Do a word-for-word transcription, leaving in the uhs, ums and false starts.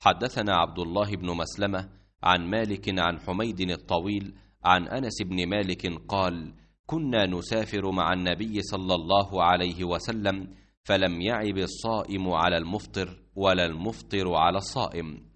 حدثنا عبد الله بن مسلمة عن مالك عن حميد الطويل عن أنس بن مالك قال: كنا نسافر مع النبي صلى الله عليه وسلم، فلم يعب الصائم على المفطر ولا المفطر على الصائم.